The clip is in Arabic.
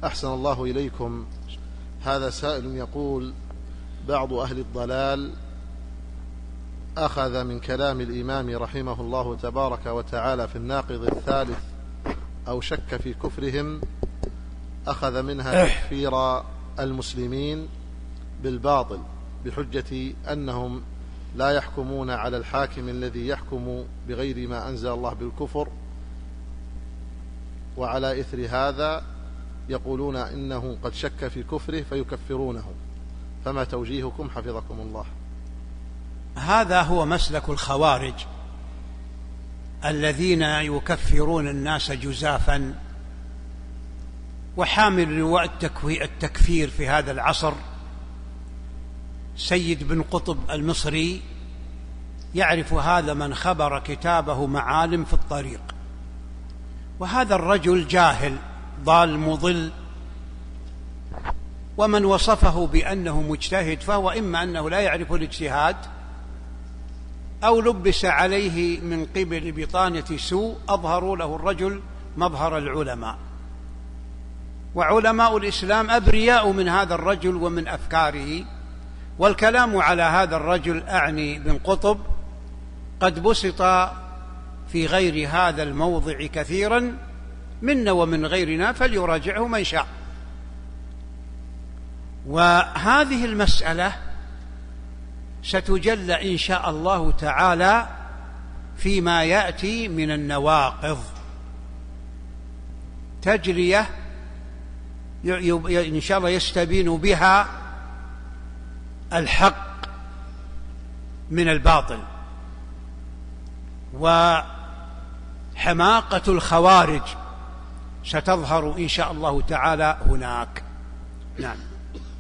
أحسن الله إليكم. هذا سائل يقول: بعض أهل الضلال أخذ من كلام الإمام رحمه الله تبارك وتعالى في الناقض الثالث أو شك في كفرهم، أخذ منها تكفير المسلمين بالباطل بحجة أنهم لا يحكمون على الحاكم الذي يحكم بغير ما أنزل الله بالكفر، وعلى إثر هذا يقولون إنه قد شك في كفره فيكفرونه. فما توجيهكم حفظكم الله؟ هذا هو مسلك الخوارج الذين يكفرون الناس جزافا. وحامل لواء التكفير في هذا العصر سيد بن قطب المصري، يعرف هذا من خبر كتابه معالم في الطريق. وهذا الرجل جاهل ضال مضل، ومن وصفه بأنه مجتهد فهو إما أنه لا يعرف الاجتهاد أو لبس عليه من قبل بطانة سوء أظهروا له الرجل مظهر العلماء. وعلماء الإسلام أبرياء من هذا الرجل ومن أفكاره. والكلام على هذا الرجل أعني بن قطب قد بسط في غير هذا الموضع كثيرا منا ومن غيرنا، فليراجعه من شاء. وهذه المسألة ستجلى إن شاء الله تعالى فيما يأتي من النواقض تجرية إن شاء الله يستبين بها الحق من الباطل، وحماقة الخوارج ستظهر إن شاء الله تعالى هناك. نعم.